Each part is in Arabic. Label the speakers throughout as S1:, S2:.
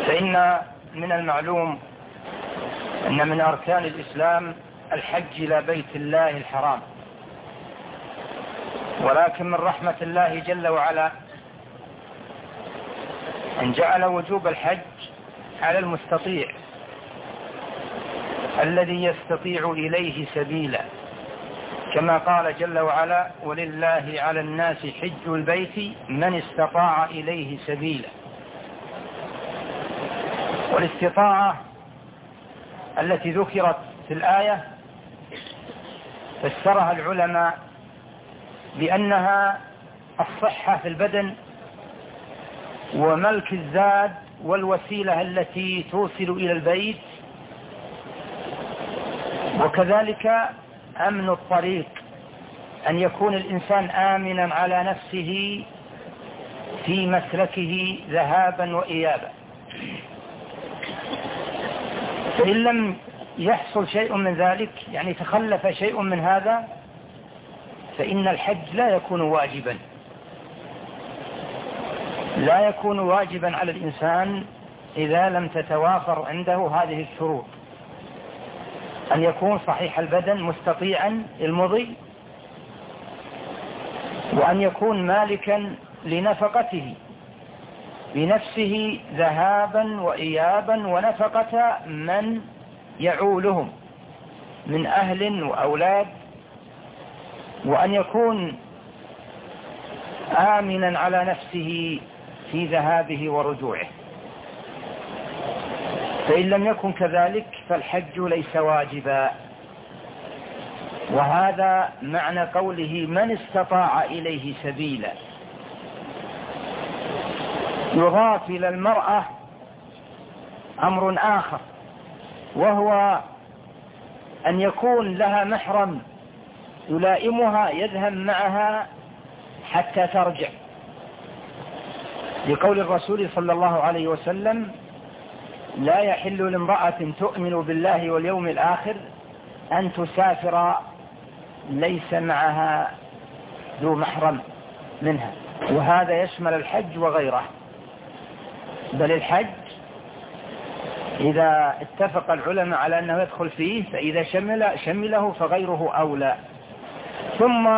S1: فإن من المعلوم أن من أركان الإسلام الحج إلى بيت الله الحرام، ولكن من رحمة الله جل وعلا أن جعل وجوب الحج على المستطيع الذي يستطيع إليه سبيلا، كما قال جل وعلا: ولله على الناس حج البيت من استطاع إليه سبيلا. والاستطاعة التي ذكرت في الآية فسرها العلماء بأنها الصحة في البدن وملك الزاد والوسيلة التي توصل إلى البيت، وكذلك أمن الطريق، أن يكون الإنسان آمنا على نفسه في مسلكه ذهابا وإيابا. فإن لم يحصل شيء من ذلك، يعني تخلف شيء من هذا، فإن الحج لا يكون واجبا، لا يكون واجبا على الإنسان إذا لم تتوافر عنده هذه الشروط: أن يكون صحيح البدن مستطيعا المضي، وأن يكون مالكا لنفقته بنفسه ذهابا وإيابا ونفقة من يعولهم من أهل وأولاد، وأن يكون آمنا على نفسه في ذهابه ورجوعه. فإن لم يكن كذلك فالحج ليس واجبا. وهذا معنى قوله من استطاع إليه سبيلا. يضاف إلى المرأة أمر آخر، وهو أن يكون لها محرم يلائمها يذهب معها حتى ترجع، لقول الرسول صلى الله عليه وسلم: لا يحل لامرأة تؤمن بالله واليوم الآخر أن تسافر ليس معها ذو محرم منها. وهذا يشمل الحج وغيره، بل الحج إذا اتفق العلماء على أنه يدخل فيه، فإذا شمله فغيره أولى. ثم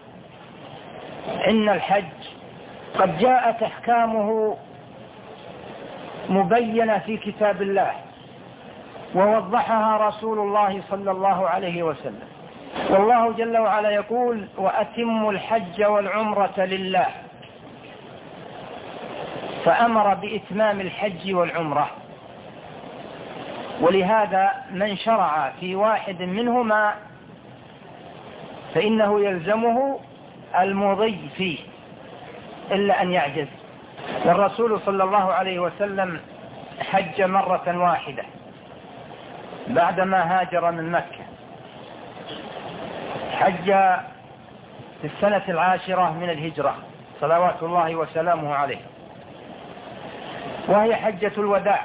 S1: إن الحج قد جاءت أحكامه مبينة في كتاب الله، ووضحها رسول الله صلى الله عليه وسلم. والله جل وعلا يقول: وأتموا الحج والعمرة لله، فأمر بإتمام الحج والعمرة. ولهذا من شرع في واحد منهما فإنه يلزمه المضي فيه إلا أن يعجز. والرسول صلى الله عليه وسلم حج مرة واحدة بعدما هاجر من مكة، حج في السنة 10 من الهجرة صلوات الله وسلامه عليه، وهي حجة الوداع.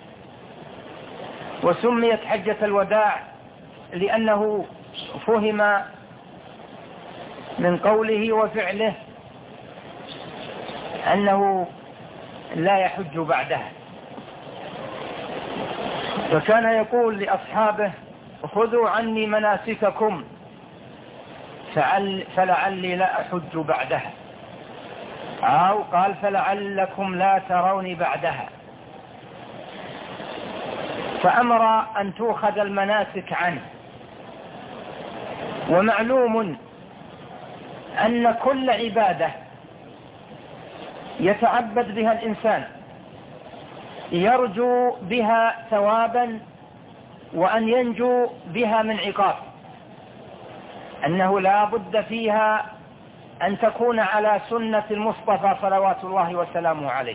S1: وسميت حجة الوداع لأنه فهم من قوله وفعله أنه لا يحج بعدها، فكان يقول لأصحابه: خذوا عني مناسككم فلعلي لا أحج بعدها، أو قال: فلعلكم لا تروني بعدها. فأمر أن تؤخذ المناسك عنه. ومعلوم أن كل عبادة يتعبد بها الإنسان يرجو بها ثوابا وأن ينجو بها من عقاب، أنه لا بد فيها أن تكون على سنة المصطفى صلوات الله وسلامه عليه،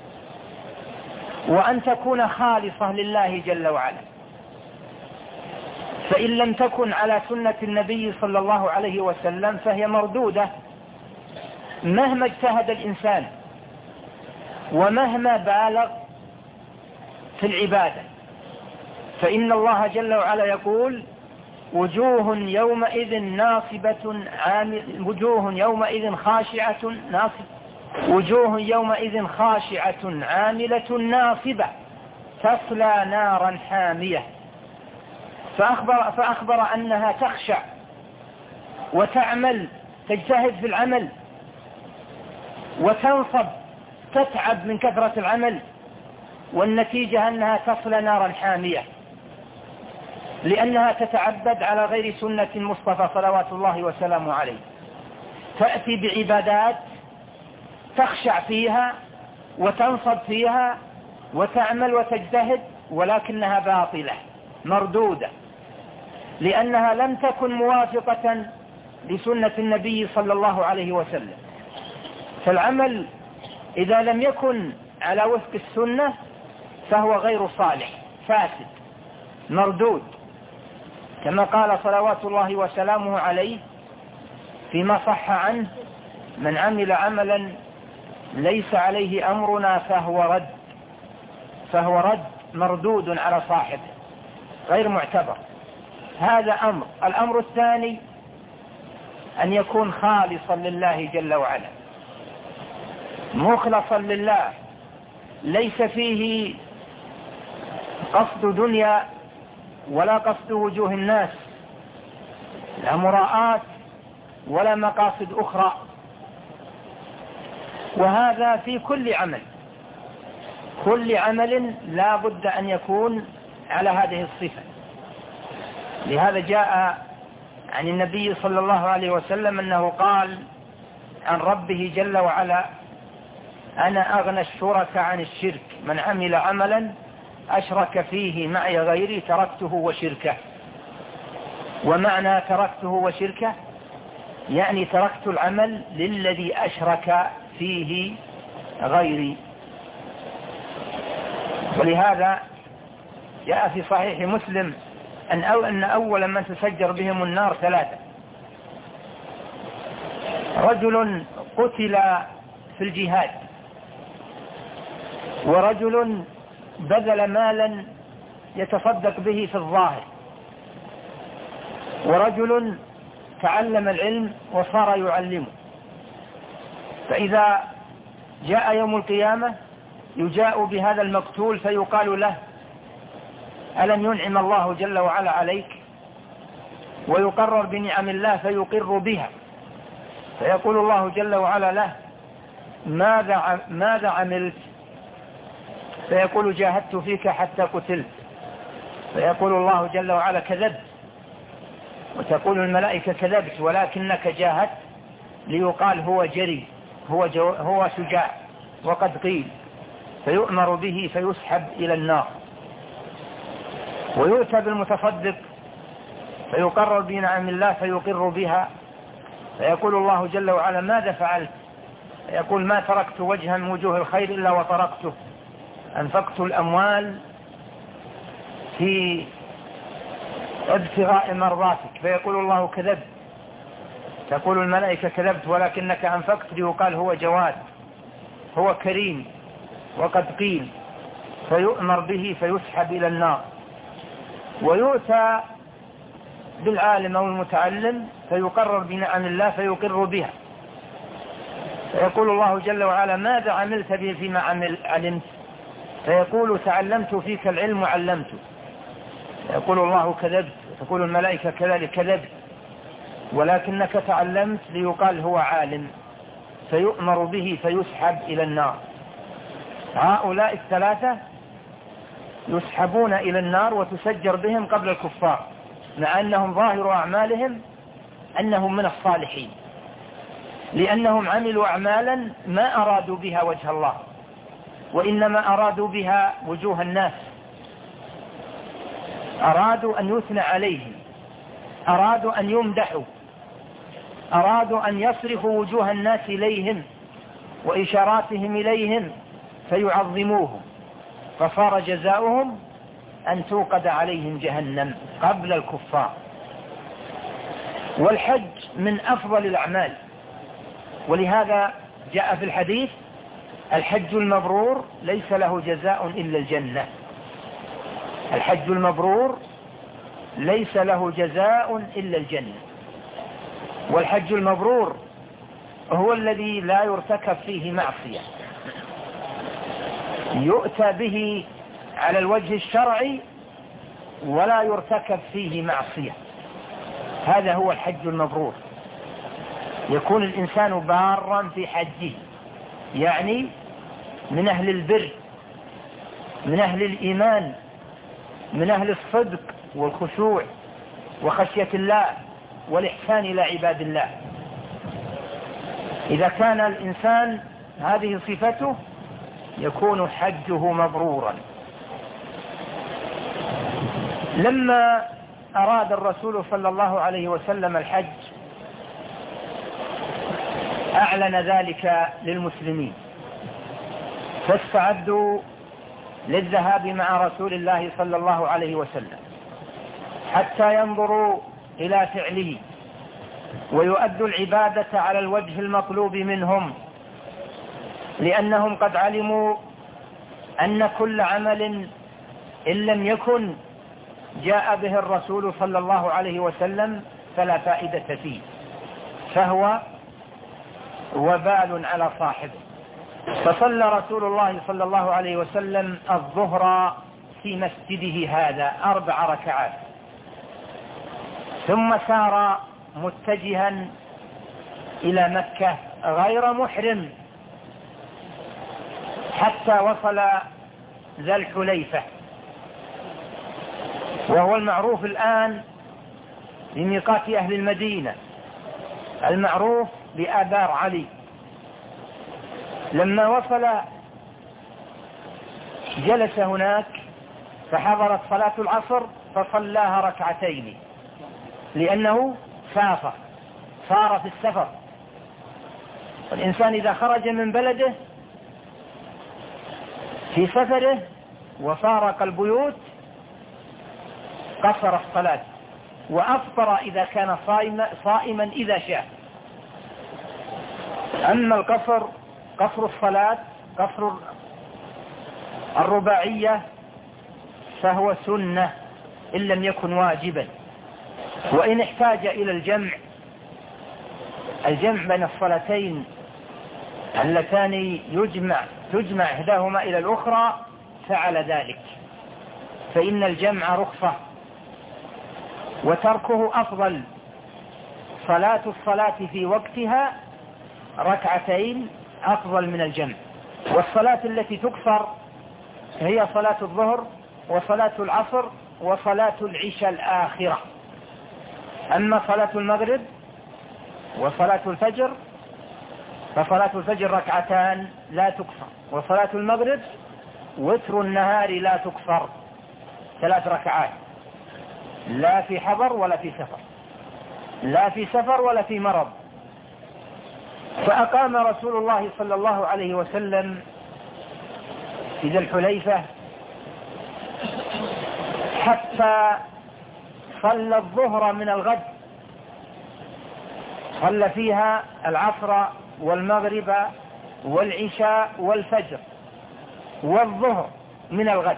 S1: وأن تكون خالصة لله جل وعلا. فإن لم تكن على سنة النبي صلى الله عليه وسلم فهي مردودة مهما اجتهد الإنسان ومهما بالغ في العبادة. فإن الله جل وعلا يقول: وجوه يومئذ ناصبة وجوه يومئذ خاشعة عاملة ناصبة. تصلى نارا حامية. فأخبر أنها تخشع وتعمل، تجتهد في العمل وتنصب، تتعب من كثرة العمل، والنتيجة أنها تصلى نارا حامية، لأنها تتعبد على غير سنة المصطفى صلوات الله وسلامه عليه. تأتي بعبادات تخشع فيها وتنصب فيها وتعمل وتجتهد، ولكنها باطلة مردودة، لأنها لم تكن موافقة لسنة النبي صلى الله عليه وسلم. فالعمل إذا لم يكن على وفق السنة فهو غير صالح، فاسد مردود، كما قال صلوات الله وسلامه عليه فيما صح عنه: من عمل عملا ليس عليه أمرنا فهو رد مردود على صاحبه، غير معتبر. هذا أمر. الأمر الثاني أن يكون خالصا لله جل وعلا، مخلصا لله، ليس فيه قصد دنيا ولا قصد وجوه الناس، لا مراءات ولا مقاصد أخرى. وهذا في كل عمل، كل عمل لا بد أن يكون على هذه الصفة. لهذا جاء عن النبي صلى الله عليه وسلم أنه قال عن ربه جل وعلا: أنا أغنى الشرك عن الشرك، من عمل عملا أشرك فيه معي غيري تركته وشركه. ومعنى تركته وشركه يعني تركت العمل للذي أشرك فيه غيري. ولهذا جاء في صحيح مسلم أن أول من تسجر بهم النار 3: رجل قتل في الجهاد، ورجل بذل مالا يتصدق به في الظاهر، ورجل تعلم العلم وصار يعلمه. فإذا جاء يوم القيامة يجاء بهذا المقتول فيقال له: ألم ينعم الله جل وعلا عليك؟ ويقرر بنعم الله فيقر بها، فيقول الله جل وعلا له: ماذا عملت؟ فيقول: جاهدت فيك حتى قتلت. فيقول الله جل وعلا: كذبت. وتقول الملائكة: كذبت، ولكنك جاهدت ليقال هو جري، هو شجاع، وقد قيل. فيؤمر به فيسحب إلى النار. ويؤتى بالمتصدق فيقرر بنعم الله فيقر بها، فيقول الله جل وعلا: ماذا فعلت؟ فيقول: ما تركت وجها من وجوه الخير إلا وطرقته، أنفقت الأموال في ابتغاء مرضاتك. فيقول الله: كذبت. تقول الملائكة: كذبت، ولكنك أنفقت ليقال هو جواد، هو كريم، وقد قيل. فيؤمر به فيسحب إلى النار. ويؤتى بالعالم أو المتعلم فيقرر بنعم الله فيقر بها، فيقول الله جل وعلا: ماذا عملت به فيما علمت؟ فيقول: تعلمت فيك العلم وعلمته. فيقول الله: كذبت. تقول الملائكة: كذلك، كذبت، ولكنك تعلمت ليقال هو عالم. فيؤمر به فيسحب إلى النار. هؤلاء 3 يسحبون إلى النار وتسجر بهم قبل الكفار، مع أنهم ظاهر أعمالهم أنهم من الصالحين، لأنهم عملوا أعمالا ما أرادوا بها وجه الله، وإنما أرادوا بها وجوه الناس. أرادوا أن يثنى عليهم، أرادوا أن يمدحوا، أرادوا أن يصرفوا وجوه الناس إليهم وإشاراتهم إليهم فيعظموهم، فصار جزاؤهم أن توقد عليهم جهنم قبل الكفار. والحج من أفضل الأعمال، ولهذا جاء في الحديث: الحج المبرور ليس له جزاء إلا الجنة. الحج المبرور ليس له جزاء إلا الجنة. والحج المبرور هو الذي لا يرتكب فيه معصية، يؤتى به على الوجه الشرعي ولا يرتكب فيه معصية. هذا هو الحج المبرور. يكون الإنسان بارا في حجه، يعني من أهل البر، من أهل الإيمان، من أهل الصدق والخشوع وخشية الله والإحسان إلى عباد الله. إذا كان الإنسان هذه صفته يكون حجه مبرورا. لما أراد الرسول صلى الله عليه وسلم الحج أعلن ذلك للمسلمين، فاستعدوا للذهاب مع رسول الله صلى الله عليه وسلم حتى ينظروا إلى فعله ويؤدوا العبادة على الوجه المطلوب منهم، لأنهم قد علموا أن كل عمل إن لم يكن جاء به الرسول صلى الله عليه وسلم فلا فائدة فيه، فهو وبال على صاحبه. فصلى رسول الله صلى الله عليه وسلم الظهر في مسجده هذا 4 ركعات، ثم سار متجها إلى مكة غير محرم حتى وصل ذا الحليفة، وهو المعروف الآن بميقات أهل المدينة، المعروف بآبار علي. لما وصل جلس هناك فحضرت صلاة العصر فصلاها ركعتين، لأنه صار في السفر. والإنسان إذا خرج من بلده في سفره وفارق البيوت قصر الصلاة، وأفطر إذا كان صائما إذا شاء. أما قصر الصلاة، قصر الرباعية، فهو سنة إن لم يكن واجبا. وإن احتاج إلى الجمع بين الصلاتين اللتان تجمع إحداهما إلى الأخرى فعل ذلك، فإن الجمع رخصة وتركه أفضل. صلاة الصلاة في وقتها 2 أفضل من الجمع. والصلاة التي تكثر هي صلاة الظهر وصلاة العصر وصلاة العشاء الآخرة. أما صلاة المغرب وصلاة الفجر فصلاة الفجر 2 لا تكثر، وصلاة المغرب وتر النهار لا تكثر 3 ركعات، لا في حضر ولا في سفر، لا في سفر ولا في مرض. فأقام رسول الله صلى الله عليه وسلم في ذي الحليفة حتى صلى الظهر من الغد، صلى فيها العصر والمغرب والعشاء والفجر والظهر من الغد،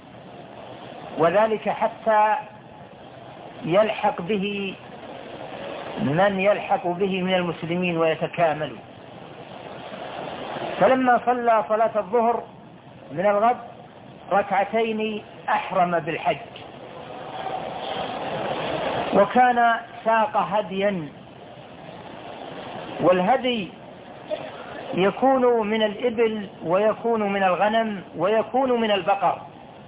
S1: وذلك حتى يلحق به من يلحق به من المسلمين ويتكاملوا. فلما صلى صلاة الظهر من الغد 2 أحرم بالحج، وكان ساق هديا، والهدي يكون من الإبل ويكون من الغنم ويكون من البقر.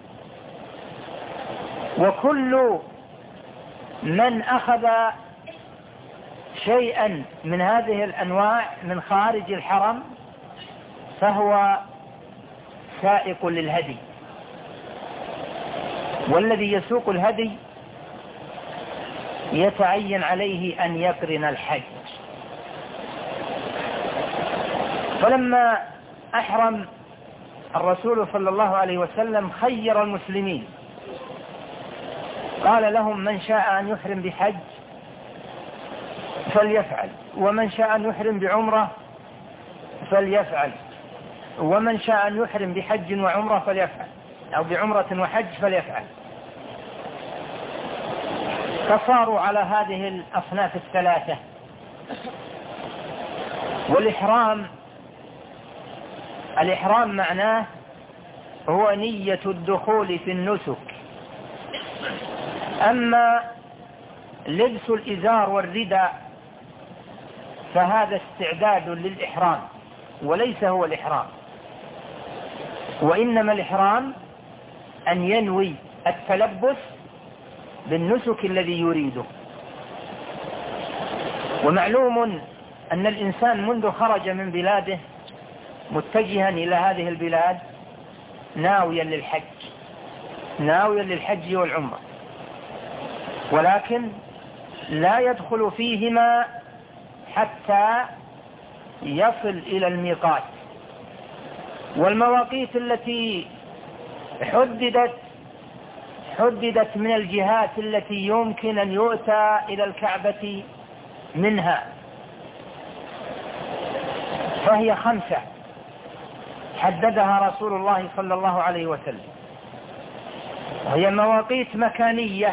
S1: وكل من أخذ شيئا من هذه الأنواع من خارج الحرم فهو سائق للهدي، والذي يسوق الهدي يتعين عليه أن يقرن الحج. فلما أحرم الرسول صلى الله عليه وسلم خير المسلمين، قال لهم: من شاء أن يحرم بحج فليفعل، ومن شاء أن يحرم بعمرة فليفعل، ومن شاء أن يحرم بحج وعمرة فليفعل، أو بعمرة وحج فليفعل. فصاروا على هذه الأصناف الثلاثة. والإحرام معناه هو نية الدخول في النسك. أما لبس الإزار والرداء فهذا استعداد للإحرام وليس هو الإحرام، وإنما الإحرام أن ينوي التلبس بالنسك الذي يريده. ومعلوم أن الإنسان منذ خرج من بلاده متجها إلى هذه البلاد ناويا للحج والعمرة، ولكن لا يدخل فيهما حتى يصل إلى الميقات. والمواقيت التي حددت من الجهات التي يمكن أن يؤتى إلى الكعبة منها فهي 5 حددها رسول الله صلى الله عليه وسلم، وهي مواقيت مكانية،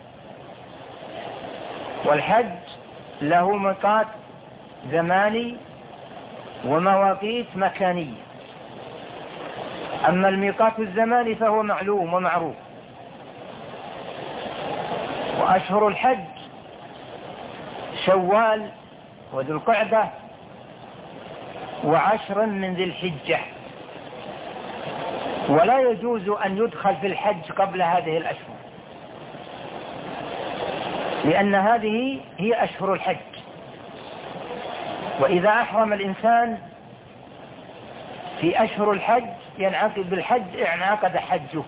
S1: والحج له ميقات زماني ومواقيت مكانية. أما الميقات الزماني فهو معلوم ومعروف. وأشهر الحج شوال وذو القعدة و10 من ذي الحجة، ولا يجوز أن يدخل في الحج قبل هذه الأشهر، لأن هذه هي أشهر الحج. وإذا أحرم الإنسان في أشهر الحج ينعقد بالحج انعقد حجه.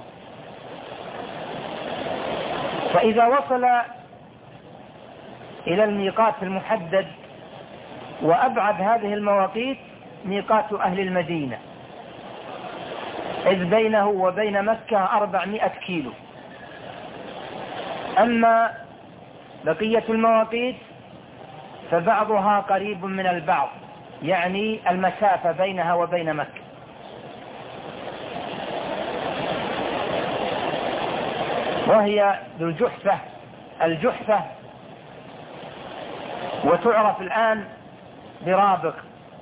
S1: فإذا وصل إلى الميقات المحدد، وأبعد هذه المواقيت ميقات أهل المدينة، إذ بينه وبين مكة 400 كيلو. أما بقية المواقيت فبعضها قريب من البعض، يعني المسافة بينها وبين مكة. وهي ذو الجحفة، وتعرف الآن برابغ،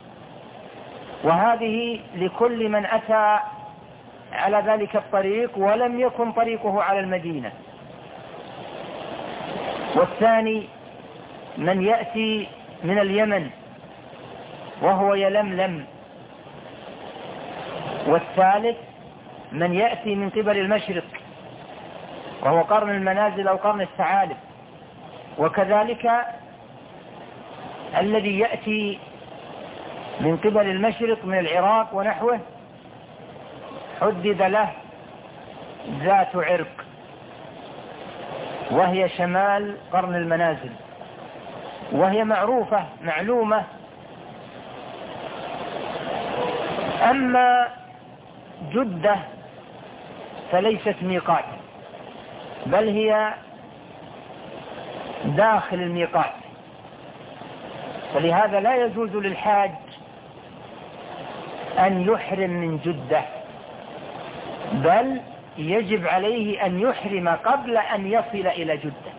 S1: وهذه لكل من أتى على ذلك الطريق ولم يكن طريقه على المدينة. والثاني من يأتي من اليمن وهو يلملم. والثالث من يأتي من قبل المشرق وهو قرن المنازل أو قرن الثعالب. وكذلك الذي يأتي من قبل المشرق من العراق ونحوه حدد له ذات عرق، وهي شمال قرن المنازل، وهي معلومة. أما جدة فليست ميقات، بل هي داخل الميقات، فلهذا لا يجوز للحاج أن يحرم من جدة، بل يجب عليه أن يحرم قبل أن يصل إلى جدة،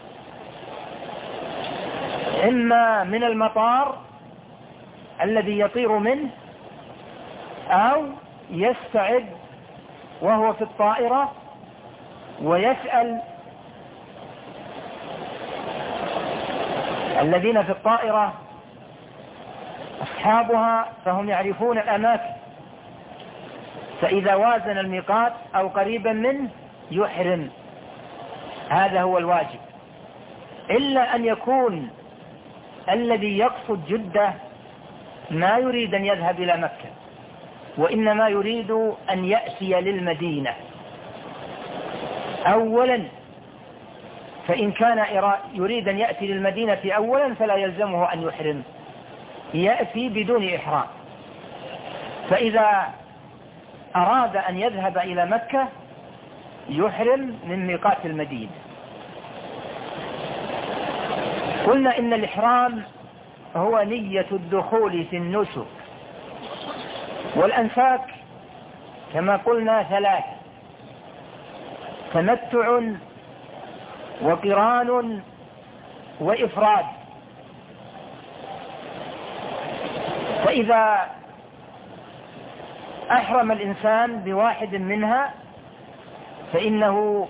S1: إما من المطار الذي يطير منه، أو يستعد وهو في الطائرة ويسأل الذين في الطائرة أصحابها فهم يعرفون الأماكن، فإذا وازن الميقات أو قريبا منه يحرم. هذا هو الواجب، إلا أن يكون الذي يقصد جدة ما يريد أن يذهب إلى مكة، وإنما يريد أن يأتي للمدينة أولا، فإن كان يريد أن يأتي للمدينة أولا فلا يلزمه أن يحرم، يأتي بدون إحرام. فإذا أراد أن يذهب إلى مكة يحرم من ميقات المدينة. قلنا إن الإحرام هو نية الدخول في النسك، والأنساك كما قلنا 3: تمتع وقران وإفراد. فإذا أحرم الإنسان بواحد منها فإنه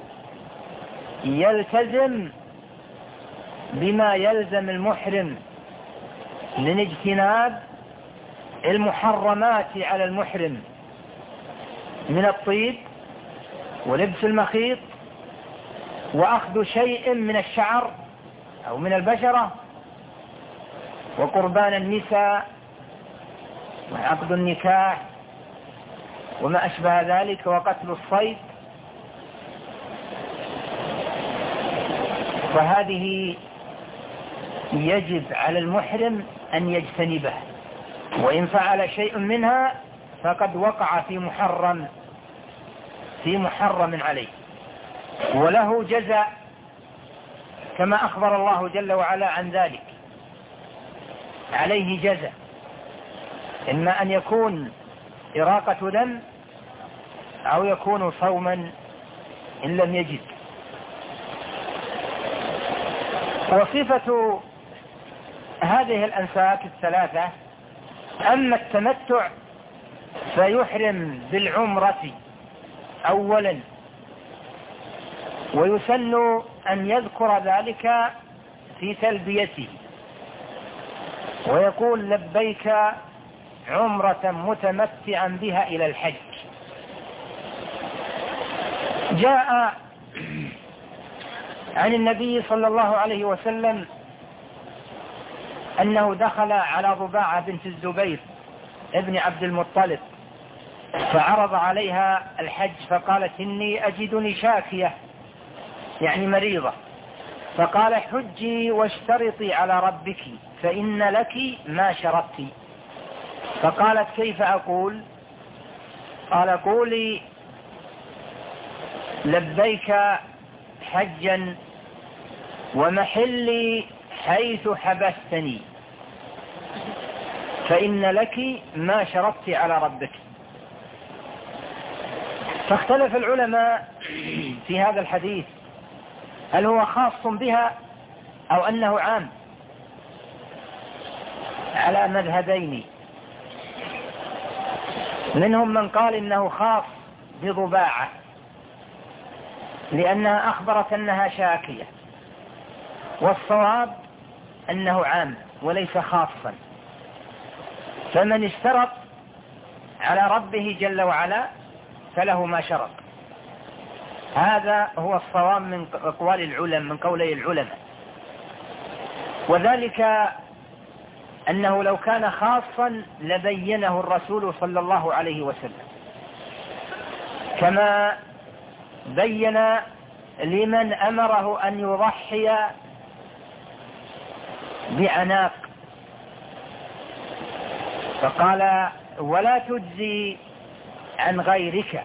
S1: يلتزم بما يلزم المحرم من اجتناب المحرمات على المحرم من الطيب ولبس المخيط وأخذ شيء من الشعر أو من البشرة وقربان النساء وعقد النكاح وما أشبه ذلك وقتل الصيد. فهذه يجب على المحرم أن يجتنبه، وإن فعل شيء منها فقد وقع في محرم عليه، وله جزاء كما أخبر الله جل وعلا عن ذلك. عليه جزاء، إما أن يكون إراقة دم أو يكون صوما إن لم يجد. وصفة هذه الأنساك الثلاثة: أما التمتع فيحرم بالعمرة أولا، ويسن أن يذكر ذلك في تلبيته ويقول لبيك عمرة متمتعا بها إلى الحج. جاء عن النبي صلى الله عليه وسلم أنه دخل على ضباعة بنت الزبير ابن عبد المطلب فعرض عليها الحج، فقالت إني أجدني شاكية يعني مريضة، فقال حجي واشترطي على ربك فإن لك ما شرطت. فقالت كيف أقول؟ قال قولي لبيك حجا ومحلي حيث حبستني فإن لك ما شرطت على ربك. فاختلف العلماء في هذا الحديث، هل هو خاص بها أو أنه عام؟ على مذهبين، منهم من قال إنه خاص بضباعة لأنها أخبرت أنها شاكية، والصواب أنه عام وليس خاصا، فمن اشترط على ربه جل وعلا فله ما شرط. هذا هو الصواب من أقوال العلماء، من قولي العلماء، وذلك أنه لو كان خاصا لبينه الرسول صلى الله عليه وسلم، كما بين لمن أمره أن يضحي بعناق، فقال ولا تجزي عن غيرك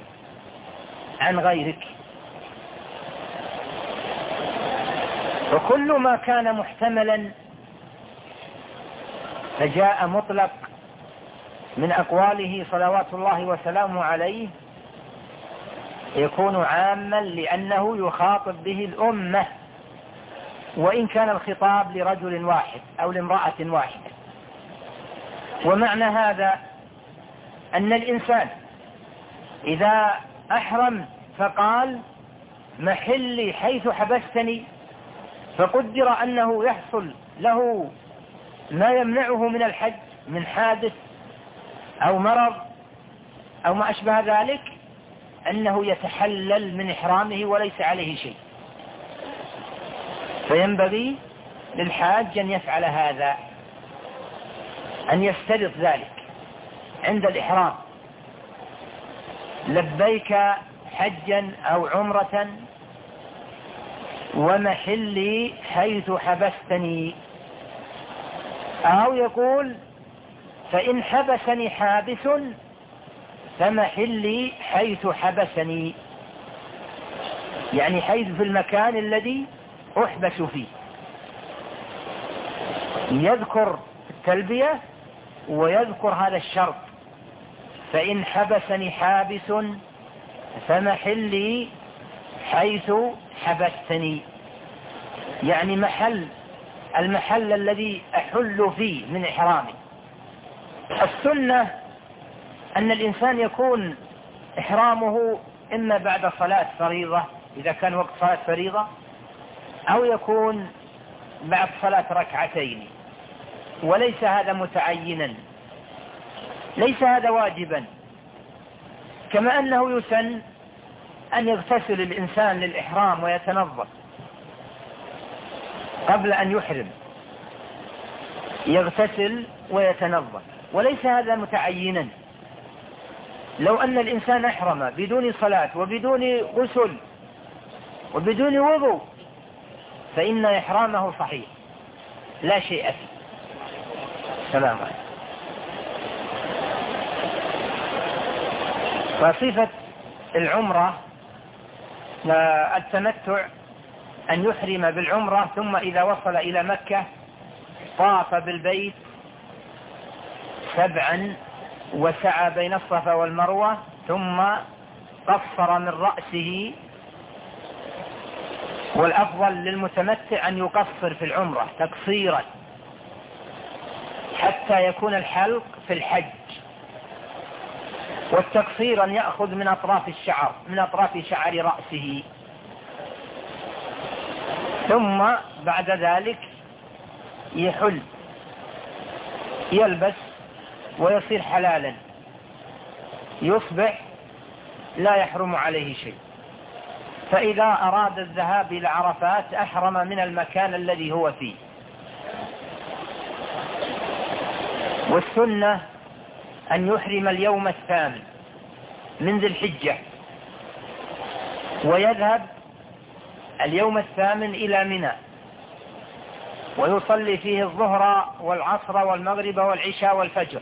S1: وكل ما كان محتملا فجاء مطلق من أقواله صلوات الله وسلامه عليه يكون عاما لأنه يخاطب به الأمة، وإن كان الخطاب لرجل واحد أو لامرأة واحدة. ومعنى هذا أن الإنسان إذا أحرم فقال محلي حيث حبستني، فقدر أنه يحصل له ما يمنعه من الحج من حادث أو مرض أو ما أشبه ذلك، أنه يتحلل من إحرامه وليس عليه شيء. فينبغي للحاج أن يفعل هذا، أن يشترط ذلك عند الإحرام: لبيك حجا أو عمرة ومحلي حيث حبستني، أو يقول فإن حبسني حابس فمحلي حيث حبسني، يعني حيث في المكان الذي أحبس فيه. يذكر التلبية ويذكر هذا الشرط: فإن حبسني حابس فمحلي حيث حبستني، يعني المحل الذي أحل فيه من إحرامي. السنة أن الإنسان يكون إحرامه إما بعد صلاة فريضة إذا كان وقت صلاة فريضة، أو يكون بعد صلاة ركعتين، وليس هذا متعينا، ليس هذا واجبا. كما أنه يسن أن يغتسل الإنسان للإحرام ويتنظف قبل أن يحرم، يغتسل ويتنظف، وليس هذا متعينا. لو أن الإنسان أحرم بدون صلاة وبدون غسل وبدون وضوء فإن إحرامه صحيح لا شيء فيه. سلام عليكم. وصفة العمرة التمتع أن يحرم بالعمرة، ثم إذا وصل إلى مكة طاف بالبيت 7 وسعى بين الصفا والمروة، ثم قصر من رأسه. والأفضل للمتمتع أن يقصر في العمرة تقصيرا حتى يكون الحلق في الحج، والتقصير أن يأخذ من أطراف الشعر، من أطراف شعر رأسه، ثم بعد ذلك يحل يلبس ويصير حلالا، يصبح لا يحرم عليه شيء. فإذا أراد الذهاب إلى عرفات أحرم من المكان الذي هو فيه. والسنة أن يحرم اليوم 8 من ذي الحجة، ويذهب اليوم 8 إلى منى، ويصلي فيه الظهر والعصر والمغرب والعشاء والفجر،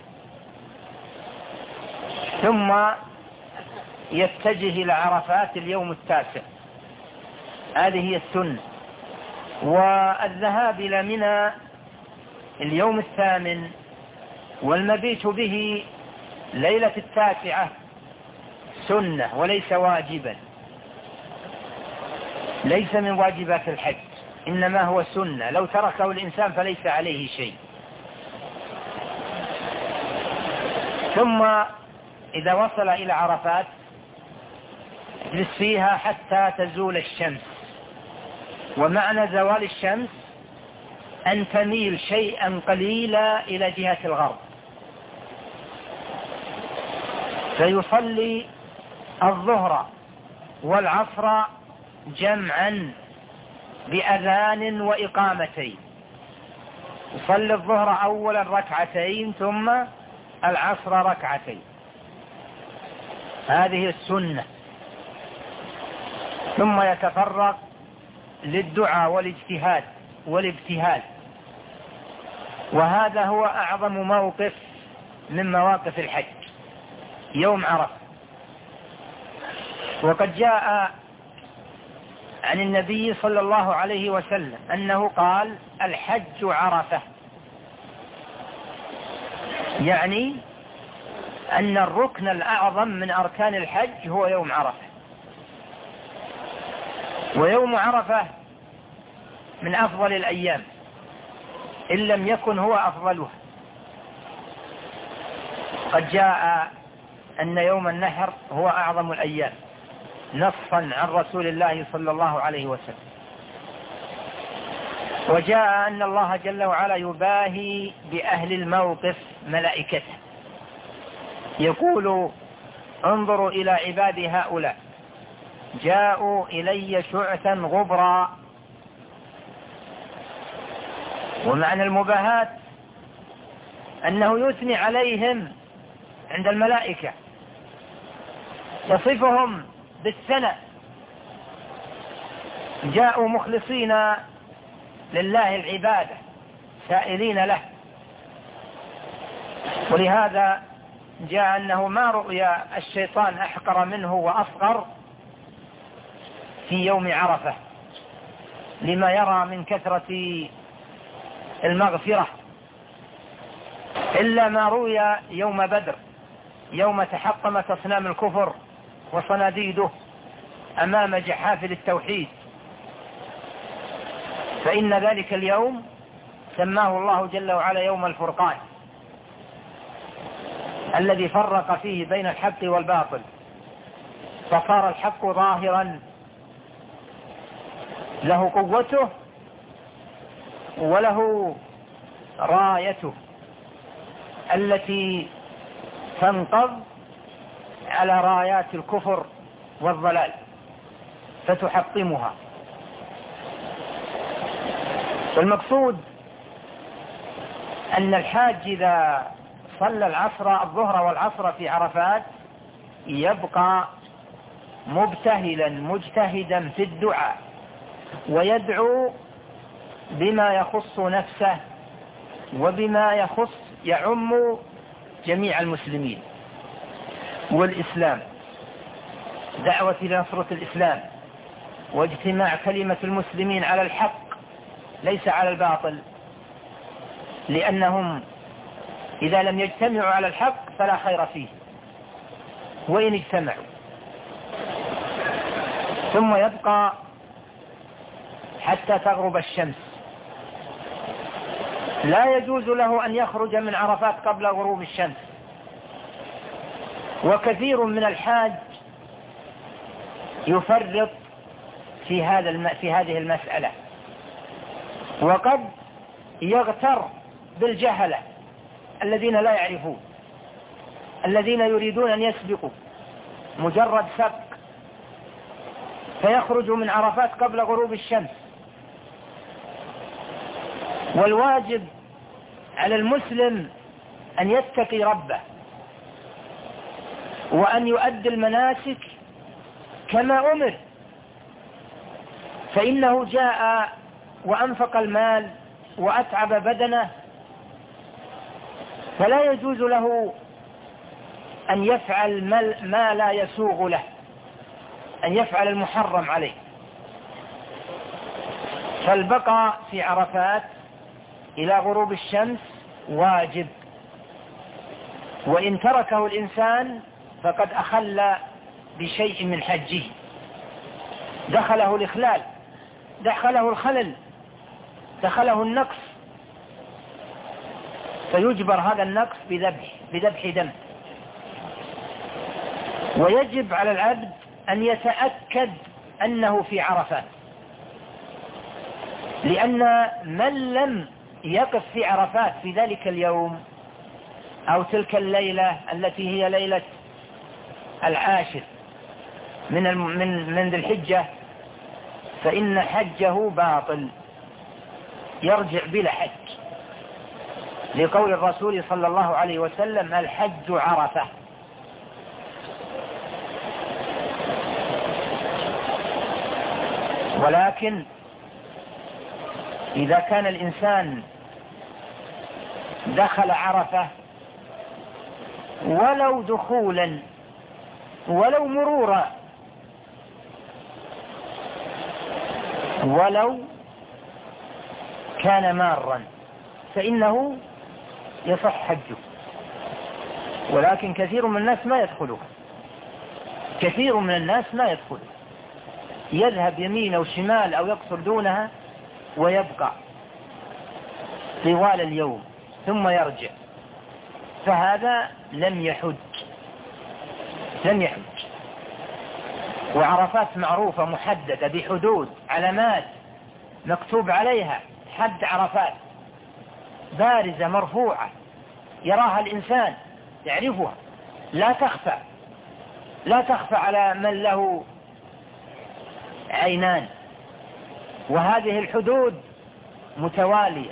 S1: ثم يتجه إلى عرفات اليوم 9. هذه هي السنة. والذهاب إلى منى اليوم 8 والمبيت به ليلة 9 سنة وليس واجبا، ليس من واجبات الحج، إنما هو سنة، لو تركه الإنسان فليس عليه شيء. ثم إذا وصل إلى عرفات يجلس فيها حتى تزول الشمس. ومعنى زوال الشمس أن تميل شيئا قليلا إلى جهة الغرب، فيصلي الظهر والعصر جمعا بأذان وإقامتين، يصلي الظهر أولا 2 ركعتين ثم العصر 2 ركعتين. هذه السنة. ثم يتفرق للدعاء والاجتهاد والابتهال، وهذا هو أعظم موقف من مواقف الحج، يوم عرفة. وقد جاء عن النبي صلى الله عليه وسلم أنه قال: الحج عرفة، يعني أن الركن الأعظم من أركان الحج هو يوم عرفة. ويوم عرفة من أفضل الأيام إن لم يكن هو أفضلها. قد جاء أن يوم النحر هو أعظم الأيام نصا عن رسول الله صلى الله عليه وسلم. وجاء أن الله جل وعلا يباهي بأهل الموقف ملائكته، يقول: انظروا إلى عبادي هؤلاء جاءوا إلي شعثا غبرا. ومعنى المباهات أنه يثني عليهم عند الملائكة، يصفهم بالثناء، جاءوا مخلصين لله العبادة سائلين له. ولهذا جاء أنه ما رؤيا الشيطان أحقر منه وأصغر في يوم عرفة، لما يرى من كثرة المغفرة، إلا ما روي يوم بدر، يوم تحطمت أصنام الكفر وصناديده أمام جحافل التوحيد، فإن ذلك اليوم سماه الله جل وعلا يوم الفرقان، الذي فرق فيه بين الحق والباطل. فصار الحق ظاهرا له قوته وله رايته التي تنقض على رايات الكفر والضلال فتحطمها. والمقصود أن الحاج إذا صلى الظهر والعصر في عرفات يبقى مبتهلا مجتهدا في الدعاء، ويدعو بما يخص نفسه وبما يعم جميع المسلمين والإسلام، دعوة لنصرة الإسلام واجتماع كلمة المسلمين على الحق ليس على الباطل، لأنهم إذا لم يجتمعوا على الحق فلا خير فيه وإن اجتمعوا. ثم يبقى حتى تغرب الشمس، لا يجوز له أن يخرج من عرفات قبل غروب الشمس. وكثير من الحاج يفرط في هذه المسألة، وقد يغتر بالجهلة الذين لا يعرفون، الذين يريدون أن يسبقوا مجرد سبق، فيخرج من عرفات قبل غروب الشمس. والواجب على المسلم أن يتقي ربه وأن يؤدي المناسك كما أمر، فإنه جاء وأنفق المال وأتعب بدنه، فلا يجوز له أن يفعل ما لا يسوغ له، أن يفعل المحرم عليه. فالبقاء في عرفات إلى غروب الشمس واجب، وإن تركه الإنسان فقد أخل بشيء من حجه، دخله الإخلال، دخله الخلل، دخله النقص، فيجبر هذا النقص بذبح دم. ويجب على العبد أن يتأكد أنه في عرفات، لأن من لم يقف في عرفات في ذلك اليوم أو تلك الليلة التي هي ليلة 10 من ذي الحجة فإن حجه باطل، يرجع بلا حج، لقول الرسول صلى الله عليه وسلم: الحج عرفة. ولكن إذا كان الإنسان دخل عرفة ولو دخولا ولو مرورا ولو كان مارا فإنه يصح حجه. ولكن كثير من الناس ما يدخله، كثير من الناس ما يدخله، يذهب يمين أو شمال أو يقصر دونها ويبقى طوال اليوم ثم يرجع، فهذا لم يحج. وعرفات معروفة محددة بحدود، علامات مكتوب عليها حد عرفات بارزة مرفوعة يراها الإنسان يعرفها، لا تخفى على من له عينان. وهذه الحدود متوالية،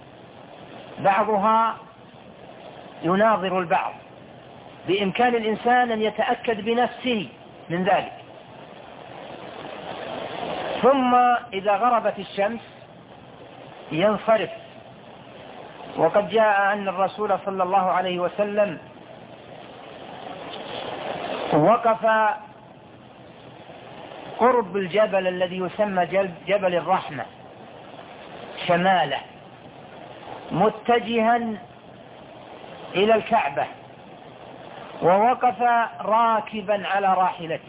S1: بعضها يناظر البعض، بإمكان الإنسان أن يتأكد بنفسه من ذلك. ثم إذا غربت الشمس ينصرف. وقد جاء أن الرسول صلى الله عليه وسلم وقف قرب الجبل الذي يسمى جبل الرحمة شماله، متجها إلى الكعبة، ووقف راكبا على راحلته،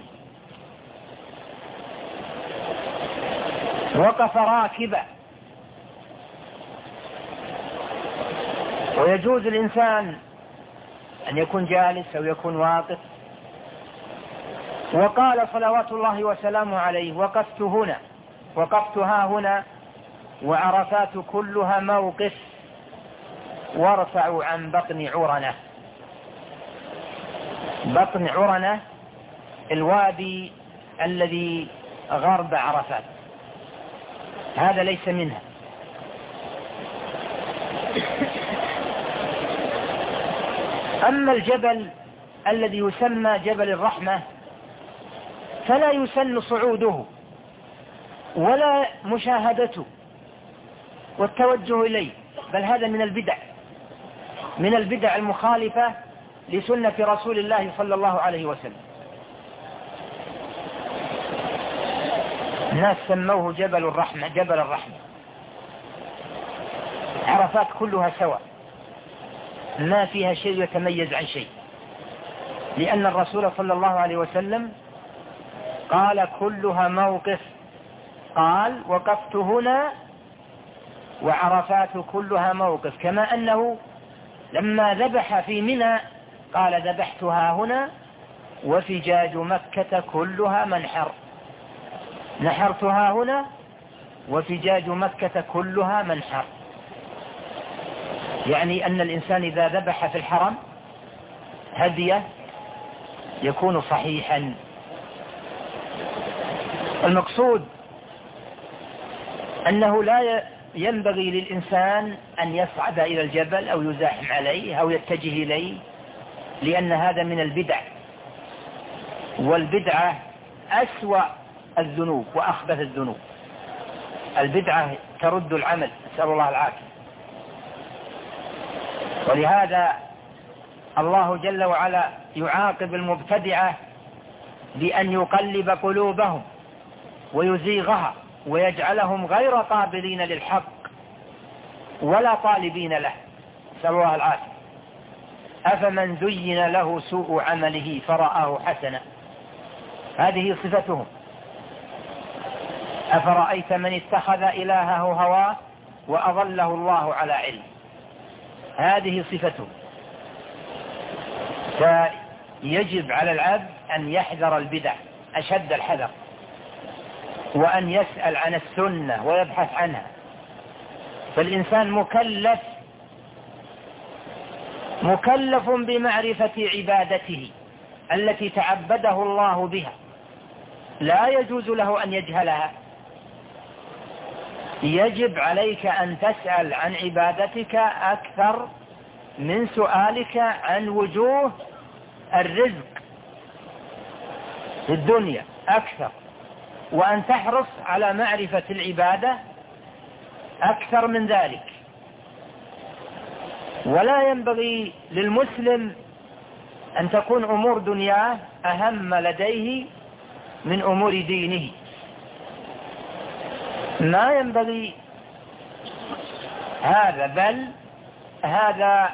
S1: وقف راكبا. ويجوز الإنسان أن يكون جالس أو يكون واقف، وقال صلوات الله وسلامه عليه: وقفت ها هنا وعرفات كلها موقف، وارفعوا عن بطن عرنة. بطن عرنة الوادي الذي غرب عرفات، هذا ليس منها. أما الجبل الذي يسمى جبل الرحمة فلا يسن صعوده ولا مشاهدته والتوجه إليه، بل هذا من البدع المخالفة لسنة رسول الله صلى الله عليه وسلم. الناس سموه جبل الرحمة. عرفات كلها سواء، ما فيها شيء يتميز عن شيء، لأن الرسول صلى الله عليه وسلم قال: كلها موقف. قال: وقفت هنا وعرفات كلها موقف. كما أنه لما ذبح في منى قال: ذبحتها هنا وفجاج مكة كلها منحر. نحرتها هنا وفجاج مكة كلها منحر. يعني أن الإنسان إذا ذبح في الحرم هديه يكون صحيحا. المقصود أنه لا ينبغي للإنسان أن يصعد إلى الجبل أو يزاحم عليه أو يتجه إليه، لأن هذا من البدع، والبدعة أسوأ الذنوب وأخبث الذنوب. البدعة ترد العمل، نسأل الله العافية. ولهذا الله جل وعلا يعاقب المبتدعة بأن يقلب قلوبهم ويزيغها ويجعلهم غير قابلين للحق ولا طالبين له، نسأل الله العافية. أفمن زين له سوء عمله فرآه حسنا، هذه صفتهم. أفرأيت من اتخذ إلهه هواه وأضله الله على علم، هذه صفتهم. فيجب على العبد أن يحذر البدع أشد الحذر، وأن يسأل عن السنة ويبحث عنها. فالإنسان مكلف بمعرفة عبادته التي تعبده الله بها، لا يجوز له أن يجهلها. يجب عليك أن تسأل عن عبادتك أكثر من سؤالك عن وجوه الرزق في الدنيا أكثر، وأن تحرص على معرفة العبادة أكثر من ذلك. ولا ينبغي للمسلم أن تكون أمور دنياه أهم لديه من أمور دينه، ما ينبغي هذا، بل هذا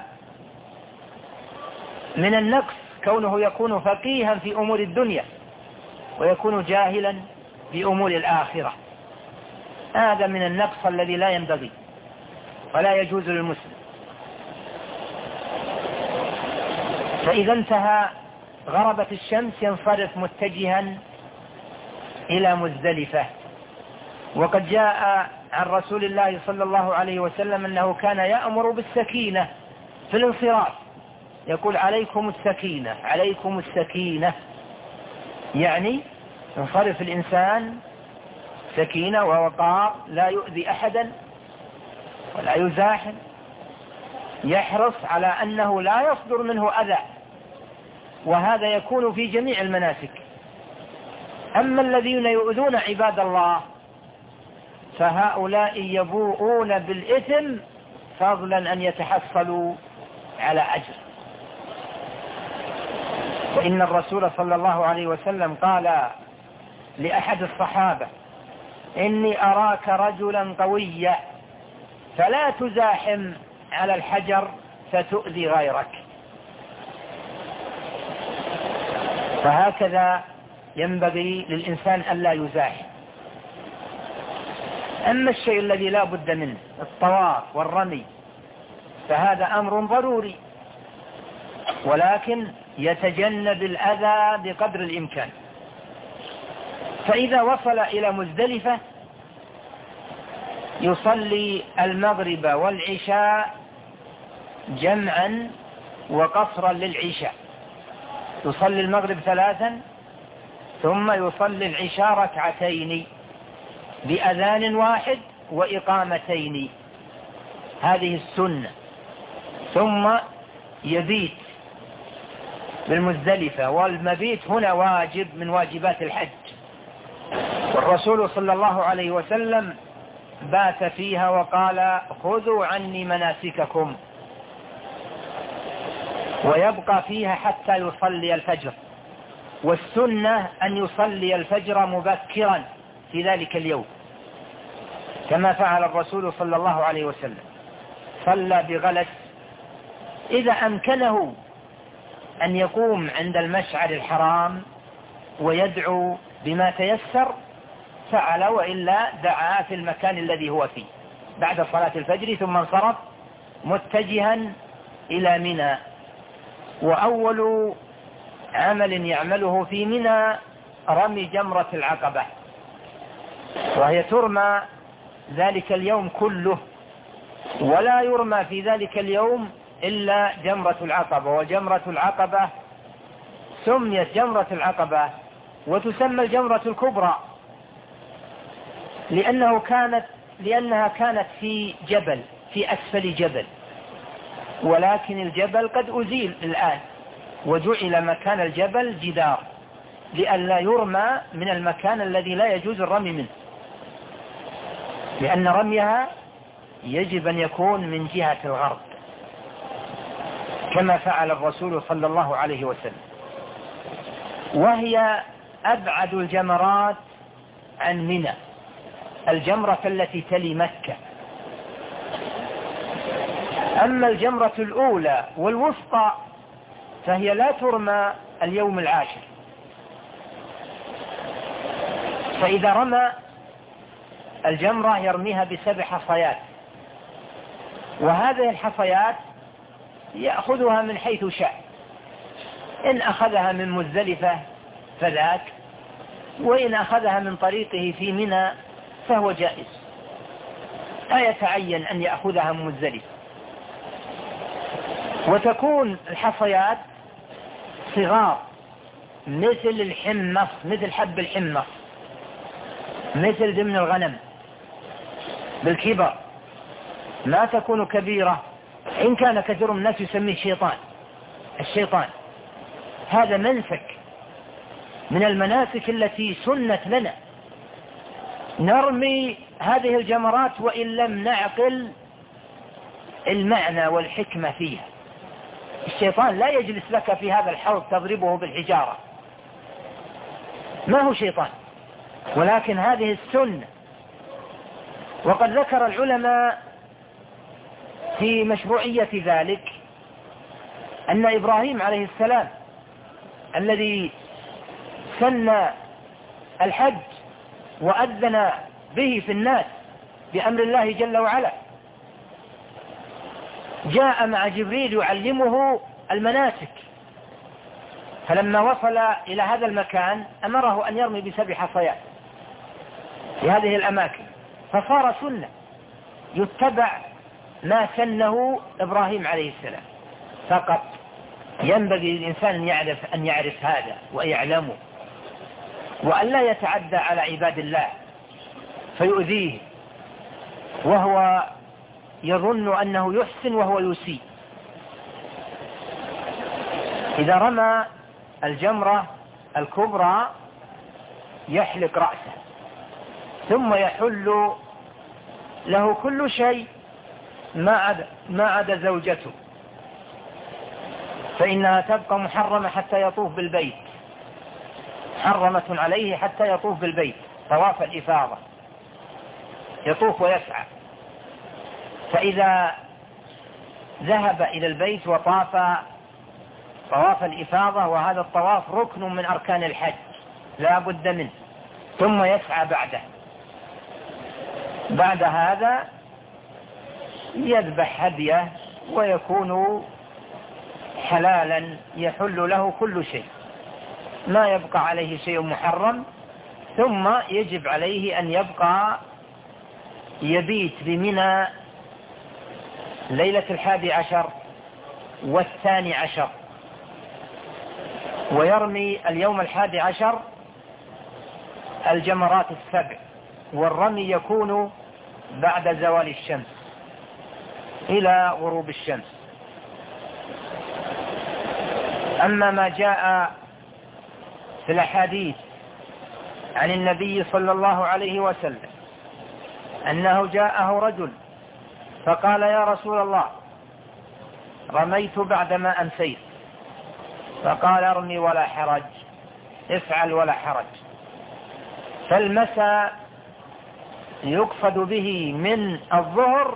S1: من النقص كونه يكون فقيها في أمور الدنيا ويكون جاهلا بأمور الآخرة. هذا من النقص الذي لا ينبغي ولا يجوز للمسلم. فإذا انتهى غربت الشمس ينصرف متجها إلى مزدلفة. وقد جاء عن رسول الله صلى الله عليه وسلم أنه كان يأمر بالسكينة في الانصراف، يقول: عليكم السكينة، عليكم السكينة. يعني ينصرف الإنسان سكينة ووقار، لا يؤذي أحدا ولا يزاحم، يحرص على أنه لا يصدر منه أذى، وهذا يكون في جميع المناسك. أما الذين يؤذون عباد الله فهؤلاء يبوؤون بالإثم فضلا أن يتحصلوا على أجر. وإن الرسول صلى الله عليه وسلم قال لأحد الصحابة: إني أراك رجلا قويا فلا تزاحم على الحجر فتؤذي غيرك. فهكذا ينبغي للإنسان ألا يزاحم. أما الشيء الذي لا بد منه الطواف والرمي فهذا أمر ضروري، ولكن يتجنب الأذى بقدر الإمكان. فإذا وصل إلى مزدلفة يصلي المغرب والعشاء جمعا وقصرا للعشاء، يصلي المغرب 3 ثم يصلي العشاء 2 بأذان واحد وإقامتين، هذه السنة. ثم يبيت بالمزدلفة، والمبيت هنا واجب من واجبات الحج، والرسول صلى الله عليه وسلم بات فيها وقال خذوا عني مناسككم، ويبقى فيها حتى يصلي الفجر. والسنة أن يصلي الفجر مبكرا في ذلك اليوم كما فعل الرسول صلى الله عليه وسلم، صلى بغلس. إذا أمكنه أن يقوم عند المشعر الحرام ويدعو بما تيسر فعل، وإلا دعا في المكان الذي هو فيه بعد صلاة الفجر، ثم انصرف متجها إلى منى. وأول عمل يعمله في منى رمي جمرة العقبة، وهي ترمى ذلك اليوم كله، ولا يرمى في ذلك اليوم إلا جمرة العقبة. وجمرة العقبة سميت جمرة العقبة وتسمى الجمرة الكبرى لأنها كانت في جبل، في أسفل جبل، ولكن الجبل قد أزيل الآن وجعل مكان الجبل جدار لئلا يرمى من المكان الذي لا يجوز الرمي منه، لأن رميها يجب أن يكون من جهة الغرب كما فعل الرسول صلى الله عليه وسلم، وهي أبعد الجمرات عن منى، الجمرة التي تلي مكة. أما الجمرة الأولى والوسطى فهي لا ترمى اليوم العاشر، فإذا رمى الجمرة يرميها ب7 حصيات، وهذه الحصيات يأخذها من حيث شاء، إن أخذها من مزدلفة فذاك، وإن أخذها من طريقه في منى فهو جائز، لا يتعين أن يأخذها من مزدلفة. وتكون الحصيات صغار مثل الحمص، مثل حب الحمص، مثل ضمن الغنم بالكبر، ما تكون كبيرة. إن كان كثير من الناس يسميه الشيطان، هذا منسك من المناسك التي سنت لنا، نرمي هذه الجمرات وإن لم نعقل المعنى والحكمة فيها. الشيطان لا يجلس لك في هذا الحوض تضربه بالحجارة، ما هو شيطان، ولكن هذه السنة. وقد ذكر العلماء في مشروعية ذلك أن إبراهيم عليه السلام الذي سن الحج وأذن به في الناس بأمر الله جل وعلا جاء مع جبريل يعلمه المناسك، فلما وصل إلى هذا المكان أمره أن يرمي ب7 حصيات في هذه الأماكن، فصار سنة يتبع ما سنه إبراهيم عليه السلام فقط. ينبغي للإنسان أن يعرف هذا ويعلمه، وأن لا يتعدى على عباد الله فيؤذيه وهو يظن أنه يحسن وهو يسيء. إذا رمى الجمرة الكبرى يحلق رأسه، ثم يحل له كل شيء ما عدا زوجته، فإنها تبقى محرمة حتى يطوف بالبيت، محرمة عليه حتى يطوف بالبيت طواف الإفاضة، يطوف ويسعى. فإذا ذهب إلى البيت وطاف طواف الإفاضة، وهذا الطواف ركن من أركان الحج لا بد منه، ثم يسعى بعد هذا يذبح هديه ويكون حلالا، يحل له كل شيء، ما يبقى عليه شيء محرم ثم يجب عليه أن يبقى يبيت بمنى ليلة 11 و12 ويرمي اليوم 11 الجمرات 7، والرمي يكون بعد زوال الشمس إلى غروب الشمس. أما ما جاء في الأحاديث عن النبي صلى الله عليه وسلم أنه جاءه رجل فقال: يا رسول الله، رميت بعدما أمسيت. فقال: ارمي ولا حرج، افعل ولا حرج. فالمساء يقصد به من الظهر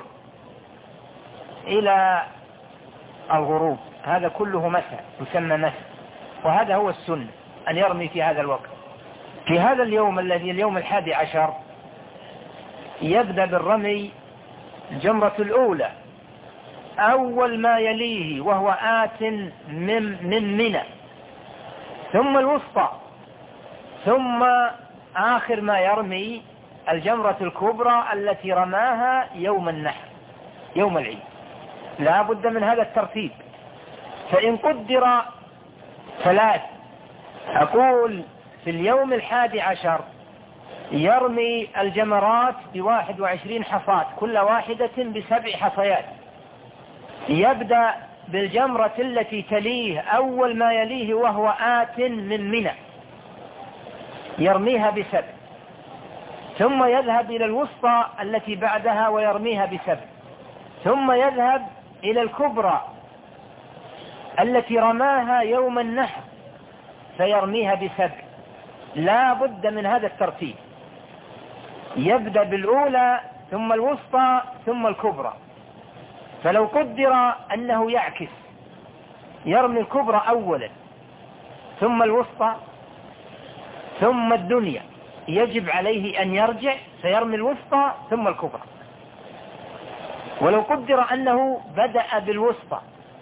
S1: إلى الغروب، هذا كله مساء يسمى مساء، وهذا هو السنة أن يرمي في هذا الوقت. في هذا اليوم الذي اليوم 11 يبدأ بالرمي الجمرة الأولى أول ما يليه وهو آت من منى، ثم الوسطى، ثم آخر ما يرمي الجمرة الكبرى التي رماها يوم النحر يوم العيد. لا بد من هذا الترتيب. فإن قدر 3 أقول في اليوم 11 يرمي الجمرات ب21 حصاة، كل واحدة ب7 حصيات. يبدأ بالجمرة التي تليه أول ما يليه وهو آت من منى، يرميها ب7، ثم يذهب إلى الوسطى التي بعدها ويرميها ب7، ثم يذهب إلى الكبرى التي رماها يوم النحر فيرميها ب7. لا بد من هذا الترتيب، يبدأ بالأولى ثم الوسطى ثم الكبرى. فلو قدر أنه يعكس، يرمي الكبرى أولا ثم الوسطى ثم الدنيا، يجب عليه أن يرجع فيرمي الوسطى ثم الكبرى. ولو قدر أنه بدأ بالوسطى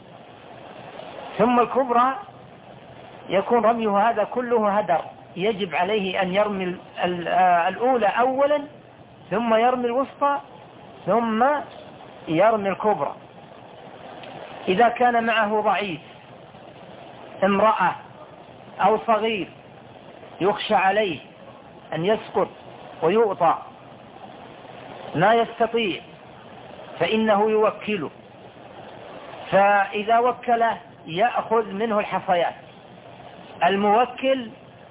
S1: ثم الكبرى يكون رميه هذا كله هدر، يجب عليه أن يرمي الأولى أولا ثم يرمي الوسطى ثم يرمي الكبرى. إذا كان معه ضعيف، امرأة أو صغير يخشى عليه أن يسقط ويؤطى، لا يستطيع، فإنه يوكله، فإذا وكله يأخذ منه الحصيات. الموكل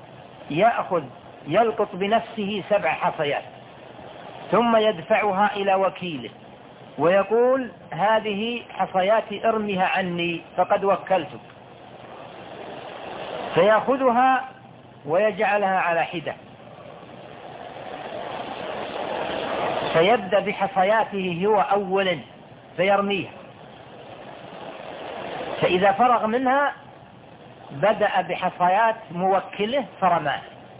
S1: يلقط بنفسه 7 حصيات ثم يدفعها إلى وكيله ويقول: هذه حصياتي ارمها عني فقد وكلتك، فيأخذها ويجعلها على حدة، فيبدأ بحصياته هو أولا فيرميها، فإذا فرغ منها بدأ بحصيات موكله فرماه.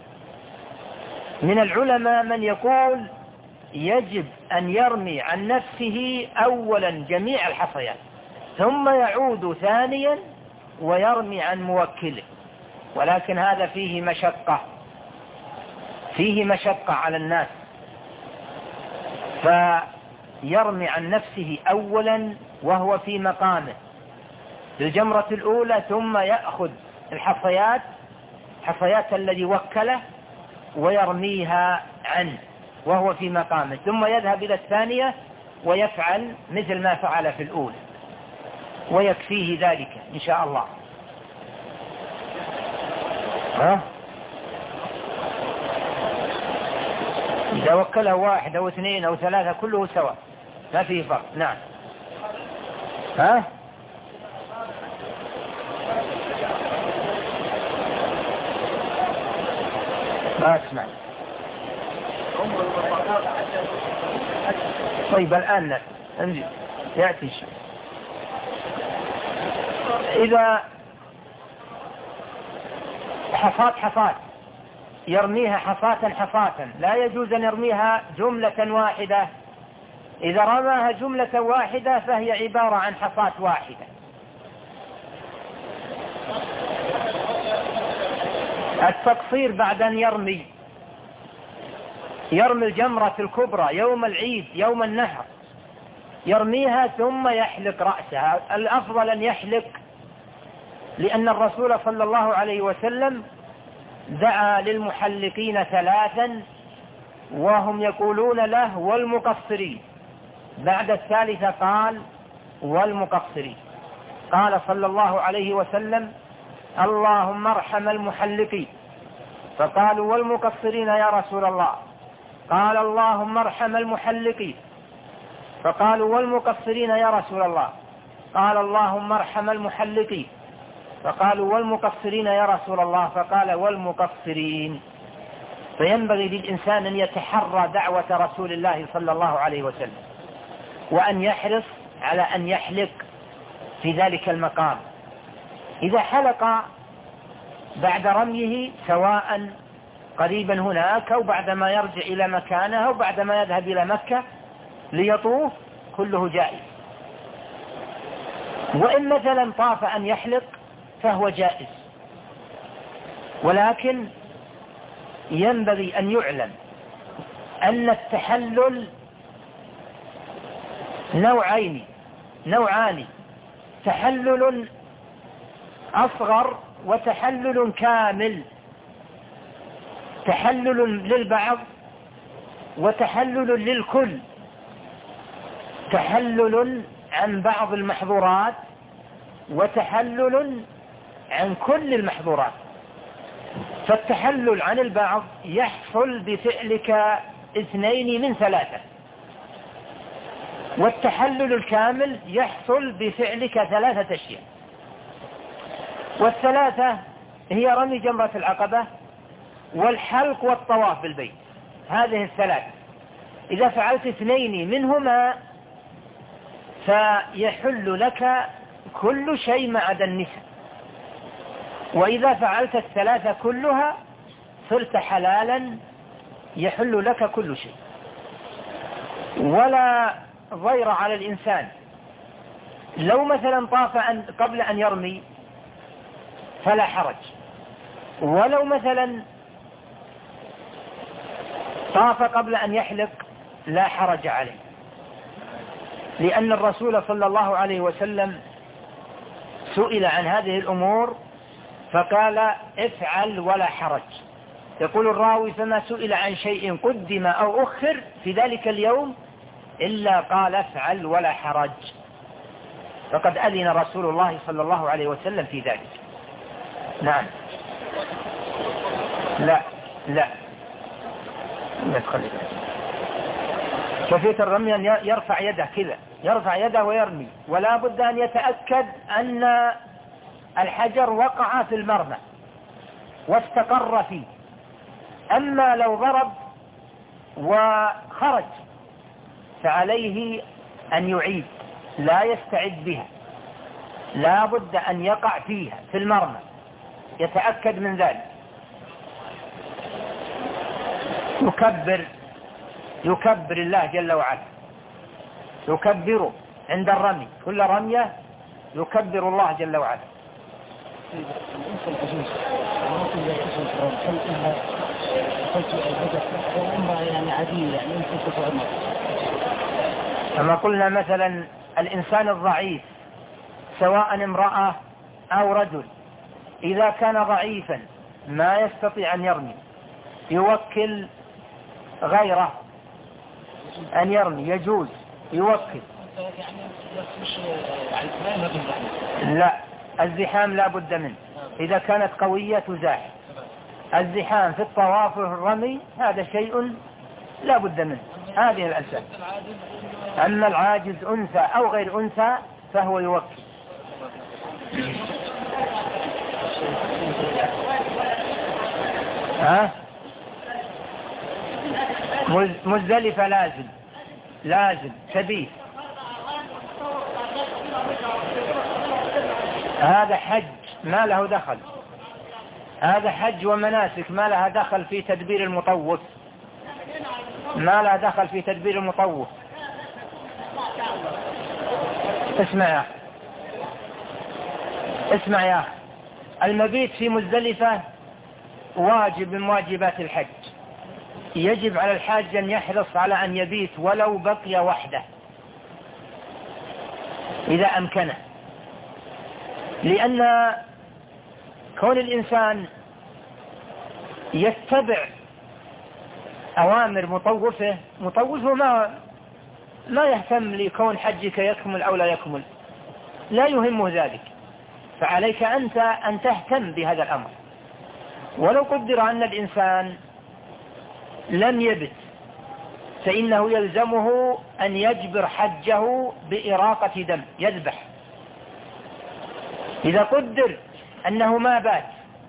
S1: من العلماء من يقول يجب أن يرمي عن نفسه أولا جميع الحصيات ثم يعود ثانيا ويرمي عن موكله، ولكن هذا فيه مشقة على الناس، فيرمي عن نفسه أولا وهو في مقامه للجمرة الأولى، ثم يأخذ حصيات الذي وكله ويرميها عنه وهو في مقامه، ثم يذهب إلى الثانية ويفعل مثل ما فعل في الأولى، ويكفيه ذلك إن شاء الله. إذا وكله 1 أو 2 أو 3 كله سواء، ما فيه فرق. نعم. ما أسمع. طيب الآن يأتي شيء. إذا حصات يرميها حصاة، لا يجوز أن يرميها جملة واحدة. إذا رماها جملة واحدة فهي عبارة عن حصاة واحدة. التقصير بعد أن يرمي يرمي الجمرة الكبرى يوم العيد يوم النحر، يرميها ثم يحلق رأسها. الأفضل أن يحلق، لأن الرسول صلى الله عليه وسلم دعا للمحلقين ثلاثا وهم يقولون له والمقصرين، بعد الثالثة قال والمقصرين. قال صلى الله عليه وسلم اللهم ارحم المحلقين، فقالوا والمقصرين يا رسول الله، قال اللهم ارحم المحلقين، فقالوا والمقصرين يا رسول الله، قال اللهم ارحم المحلقين، فقالوا والمقصرين يا رسول الله، فقال والمقصرين. فينبغي للإنسان أن يتحرى دعوة رسول الله صلى الله عليه وسلم، وأن يحرص على أن يحلق في ذلك المقام. إذا حلق بعد رميه سواء قريبا هناك أو بعدما يرجع إلى مكانه أو بعدما يذهب إلى مكة ليطوف كله جائز. وإن مثلا طاف أن يحلق فهو جائز، ولكن ينبغي أن يعلم أن التحلل نوعان، تحلل أصغر وتحلل كامل، تحلل للبعض وتحلل للكل، تحلل عن بعض المحظورات وتحلل عن كل المحظورات. فالتحلل عن البعض يحصل بفعلك 2 من 3، والتحلل الكامل يحصل بفعلك 3 أشياء، والثلاثة هي رمي جمرة العقبة والحلق والطواف بالبيت. هذه الثلاث إذا فعلت 2 منهما فيحل لك كل شيء ما عدا النساء، وإذا فعلت الثلاثة كلها صرت حلالا يحل لك كل شيء. ولا ضير على الإنسان لو مثلا طاف قبل أن يرمي فلا حرج، ولو مثلا طاف قبل أن يحلق لا حرج عليه، لأن الرسول صلى الله عليه وسلم سئل عن هذه الأمور فقال افعل ولا حرج. يقول الراوي فما سئل عن شيء قدم أو أخر في ذلك اليوم إلا قال افعل ولا حرج، فقد أذن رسول الله صلى الله عليه وسلم في ذلك. نعم. لا كيفية الرمي أن يرفع يده كذا، يرفع يده ويرمي، ولا بد أن يتأكد أن الحجر وقع في المرمى واستقر فيه. أما لو ضرب وخرج فعليه أن يعيد، لا يستعد بها، لا بد أن يقع فيها في المرمى، يتأكد من ذلك. يكبر الله جل وعلا، يكبر عند الرمي، كل رمية يكبر الله جل وعلا. كما قلنا مثلا الإنسان الضعيف سواء امرأة أو رجل، إذا كان ضعيفا ما يستطيع أن يرمي يوكل غيره أن يرمي، يجوز يوكل. لا، الزحام لا بد منه، إذا كانت قوية تزاحم. الزحام في الطواف والرمي هذا شيء لا بد منه، هذه الأسباب. أما العاجز أنثى أو غير أنثى فهو يوكل. مزدلفة لازم تبيت. هذا حج ما له دخل، هذا حج ومناسك ما لها دخل في تدبير المطوف، ما لها دخل في تدبير المطوف. اسمع يا أخي، المبيت في مزدلفة واجب من واجبات الحج، يجب على الحاج أن يحرص على أن يبيت ولو بقي وحده إذا أمكنه، لأن كون الإنسان يتبع أوامر مطوفه ما يهتم لكون حجك يكمل أو لا يكمل، لا يهمه ذلك، فعليك أنت أن تهتم بهذا الأمر. ولو قدر أن الإنسان لم يبت فإنه يلزمه أن يجبر حجه بإراقة دم، يذبح. إذا قدر أنه ما بات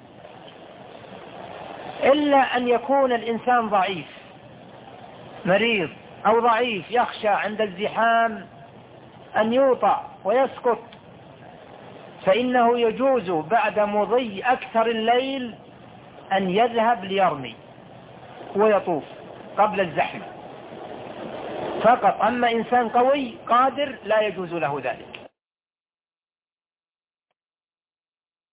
S1: إلا أن يكون الإنسان ضعيف مريض أو ضعيف يخشى عند الزحام أن يوطأ ويسقط، فإنه يجوز بعد مضي أكثر الليل أن يذهب ليرمي ويطوف قبل الزحمة فقط. أما إنسان قوي قادر لا يجوز له ذلك.